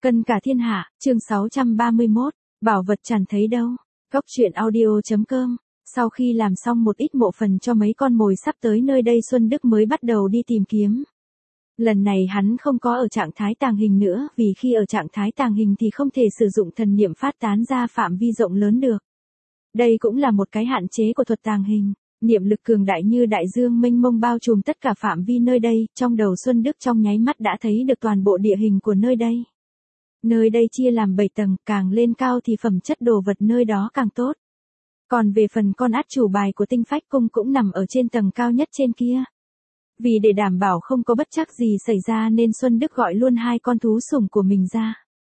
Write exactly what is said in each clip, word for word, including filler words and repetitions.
Cân cả thiên hạ, chương sáu trăm ba mươi mốt, bảo vật chẳng thấy đâu. Góc truyện audio.com. Sau khi làm xong một ít mộ phần cho mấy con mồi sắp tới nơi đây, Xuân Đức mới bắt đầu đi tìm kiếm. Lần này hắn không có ở trạng thái tàng hình nữa, vì khi ở trạng thái tàng hình thì không thể sử dụng thần niệm phát tán ra phạm vi rộng lớn được. Đây cũng là một cái hạn chế của thuật tàng hình. Niệm lực cường đại như đại dương mênh mông bao trùm tất cả phạm vi nơi đây, trong đầu Xuân Đức trong nháy mắt đã thấy được toàn bộ địa hình của nơi đây. Nơi đây chia làm bảy tầng, càng lên cao thì phẩm chất đồ vật nơi đó càng tốt. Còn về phần con át chủ bài của Tinh Phách Cung cũng nằm ở trên tầng cao nhất trên kia. Vì để đảm bảo không có bất trắc gì xảy ra nên Xuân Đức gọi luôn hai con thú sủng của mình ra.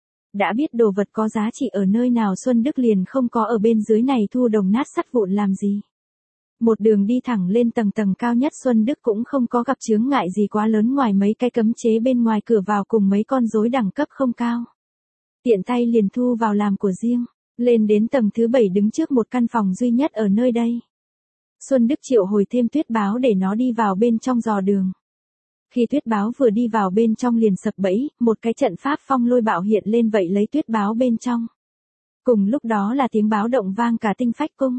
Đã biết đồ vật có giá trị ở nơi nào, Xuân Đức liền không có ở bên dưới này thu đồng nát sắt vụn làm gì. Một đường đi thẳng lên tầng tầng cao nhất, Xuân Đức cũng không có gặp chướng ngại gì quá lớn ngoài mấy cái cấm chế bên ngoài cửa vào cùng mấy con rối đẳng cấp không cao. Tiện tay liền thu vào làm của riêng, lên đến tầng thứ bảy đứng trước một căn phòng duy nhất ở nơi đây. Xuân Đức triệu hồi thêm Tuyết Báo để nó đi vào bên trong dò đường. Khi Tuyết Báo vừa đi vào bên trong liền sập bẫy, một cái trận pháp phong lôi bạo hiện lên vậy lấy Tuyết Báo bên trong. Cùng lúc đó là tiếng báo động vang cả Tinh Phách Cung.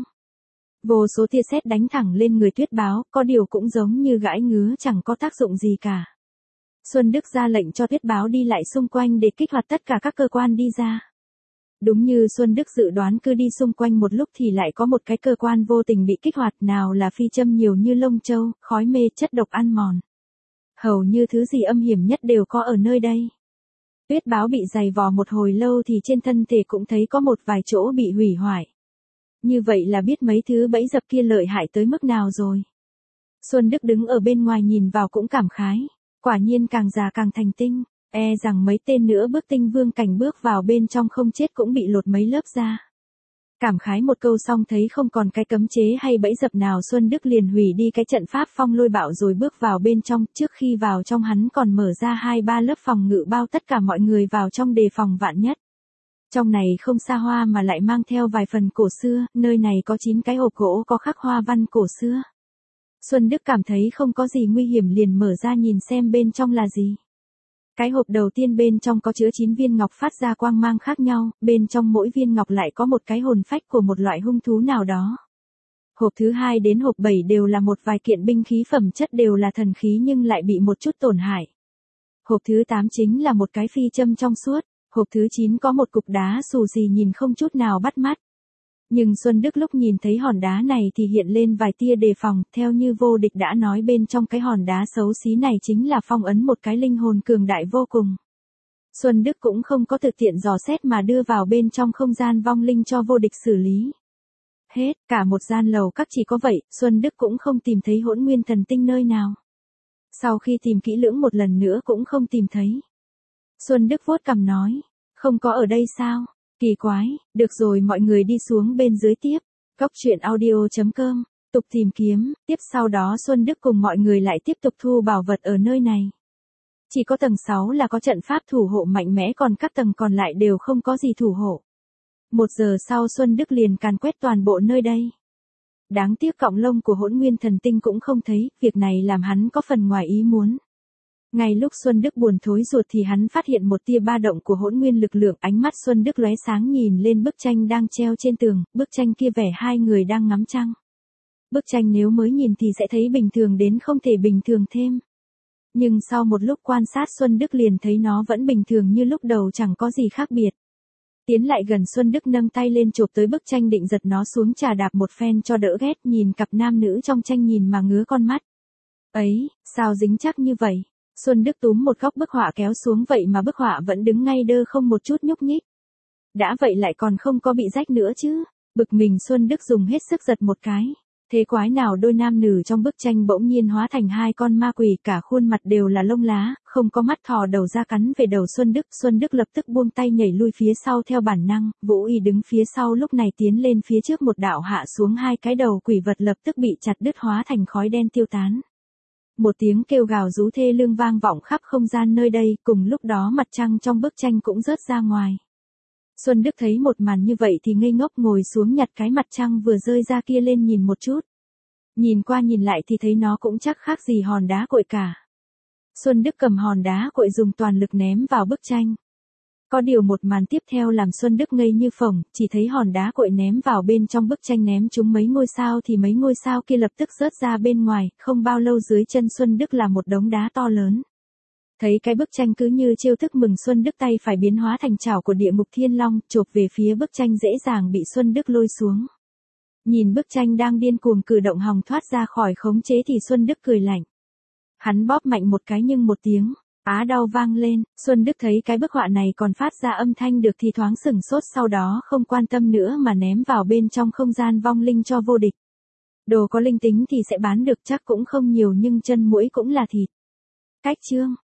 Vô số tia sét đánh thẳng lên người Tuyết Báo, có điều cũng giống như gãi ngứa chẳng có tác dụng gì cả. Xuân Đức ra lệnh cho Tuyết Báo đi lại xung quanh để kích hoạt tất cả các cơ quan đi ra. Đúng như Xuân Đức dự đoán, cứ đi xung quanh một lúc thì lại có một cái cơ quan vô tình bị kích hoạt, nào là phi châm nhiều như lông châu, khói mê, chất độc ăn mòn. Hầu như thứ gì âm hiểm nhất đều có ở nơi đây. Tuyết Báo bị giày vò một hồi lâu thì trên thân thể cũng thấy có một vài chỗ bị hủy hoại. Như vậy là biết mấy thứ bẫy dập kia lợi hại tới mức nào rồi. Xuân Đức đứng ở bên ngoài nhìn vào cũng cảm khái. Quả nhiên càng già càng thành tinh, e rằng mấy tên nữa bước tinh vương cảnh bước vào bên trong không chết cũng bị lột mấy lớp da. Cảm khái một câu xong thấy không còn cái cấm chế hay bẫy dập nào, Xuân Đức liền hủy đi cái trận pháp phong lôi bạo rồi bước vào bên trong. Trước khi vào trong hắn còn mở ra hai ba lớp phòng ngự bao tất cả mọi người vào trong đề phòng vạn nhất. Trong này không xa hoa mà lại mang theo vài phần cổ xưa, nơi này có chín cái hộp gỗ có khắc hoa văn cổ xưa. Xuân Đức cảm thấy không có gì nguy hiểm liền mở ra nhìn xem bên trong là gì. Cái hộp đầu tiên bên trong có chứa chín viên ngọc phát ra quang mang khác nhau, bên trong mỗi viên ngọc lại có một cái hồn phách của một loại hung thú nào đó. Hộp thứ hai đến hộp bảy đều là một vài kiện binh khí, phẩm chất đều là thần khí nhưng lại bị một chút tổn hại. Hộp thứ tám chính là một cái phi châm trong suốt, hộp thứ chín có một cục đá xù xì nhìn không chút nào bắt mắt. Nhưng Xuân Đức lúc nhìn thấy hòn đá này thì hiện lên vài tia đề phòng, theo như Vô Địch đã nói bên trong cái hòn đá xấu xí này chính là phong ấn một cái linh hồn cường đại vô cùng. Xuân Đức cũng không có thực tiện dò xét mà đưa vào bên trong không gian vong linh cho Vô Địch xử lý. Hết, cả một gian lầu các chỉ có vậy, Xuân Đức cũng không tìm thấy Hỗn Nguyên Thần Tinh nơi nào. Sau khi tìm kỹ lưỡng một lần nữa cũng không tìm thấy. Xuân Đức vuốt cằm nói, không có ở đây sao? Kỳ quái, được rồi, mọi người đi xuống bên dưới tiếp. Góc truyện audio.com, tục tìm kiếm, tiếp sau đó Xuân Đức cùng mọi người lại tiếp tục thu bảo vật ở nơi này. Chỉ có tầng sáu là có trận pháp thủ hộ mạnh mẽ, còn các tầng còn lại đều không có gì thủ hộ. Một giờ sau Xuân Đức liền càn quét toàn bộ nơi đây. Đáng tiếc cọng lông của Hỗn Nguyên Thần Tinh cũng không thấy, việc này làm hắn có phần ngoài ý muốn. Ngay lúc Xuân Đức buồn thối ruột thì hắn phát hiện một tia ba động của hỗn nguyên lực lượng, ánh mắt Xuân Đức lóe sáng nhìn lên bức tranh đang treo trên tường, bức tranh kia vẽ hai người đang ngắm trăng. Bức tranh nếu mới nhìn thì sẽ thấy bình thường đến không thể bình thường thêm. Nhưng sau một lúc quan sát Xuân Đức liền thấy nó vẫn bình thường như lúc đầu, chẳng có gì khác biệt. Tiến lại gần Xuân Đức nâng tay lên chộp tới bức tranh định giật nó xuống trà đạp một phen cho đỡ ghét, nhìn cặp nam nữ trong tranh nhìn mà ngứa con mắt. Ấy, sao dính chắc như vậy? Xuân Đức túm một góc bức họa kéo xuống vậy mà bức họa vẫn đứng ngay đơ không một chút nhúc nhích. Đã vậy lại còn không có bị rách nữa chứ. Bực mình Xuân Đức dùng hết sức giật một cái. Thế quái nào đôi nam nữ trong bức tranh bỗng nhiên hóa thành hai con ma quỷ, cả khuôn mặt đều là lông lá, không có mắt, thò đầu ra cắn về đầu Xuân Đức. Xuân Đức lập tức buông tay nhảy lui phía sau theo bản năng, Vũ Y đứng phía sau lúc này tiến lên phía trước một đạo hạ xuống, hai cái đầu quỷ vật lập tức bị chặt đứt hóa thành khói đen tiêu tán. Một tiếng kêu gào rú thê lương vang vọng khắp không gian nơi đây, cùng lúc đó mặt trăng trong bức tranh cũng rớt ra ngoài. Xuân Đức thấy một màn như vậy thì ngây ngốc ngồi xuống nhặt cái mặt trăng vừa rơi ra kia lên nhìn một chút. Nhìn qua nhìn lại thì thấy nó cũng chắc khác gì hòn đá cội cả. Xuân Đức cầm hòn đá cội dùng toàn lực ném vào bức tranh. Có điều một màn tiếp theo làm Xuân Đức ngây như phồng, chỉ thấy hòn đá cội ném vào bên trong bức tranh ném trúng mấy ngôi sao thì mấy ngôi sao kia lập tức rớt ra bên ngoài, không bao lâu dưới chân Xuân Đức là một đống đá to lớn. Thấy cái bức tranh cứ như chiêu thức mừng Xuân Đức tay phải biến hóa thành chảo của địa ngục thiên long, chộp về phía bức tranh dễ dàng bị Xuân Đức lôi xuống. Nhìn bức tranh đang điên cuồng cử động hòng thoát ra khỏi khống chế thì Xuân Đức cười lạnh. Hắn bóp mạnh một cái nhưng một tiếng á đau vang lên, Xuân Đức thấy cái bức họa này còn phát ra âm thanh được thì thoáng sửng sốt, sau đó không quan tâm nữa mà ném vào bên trong không gian vong linh cho vô địch. Đồ có linh tính thì sẽ bán được chắc cũng không nhiều nhưng chân muỗi cũng là thịt. Cách chương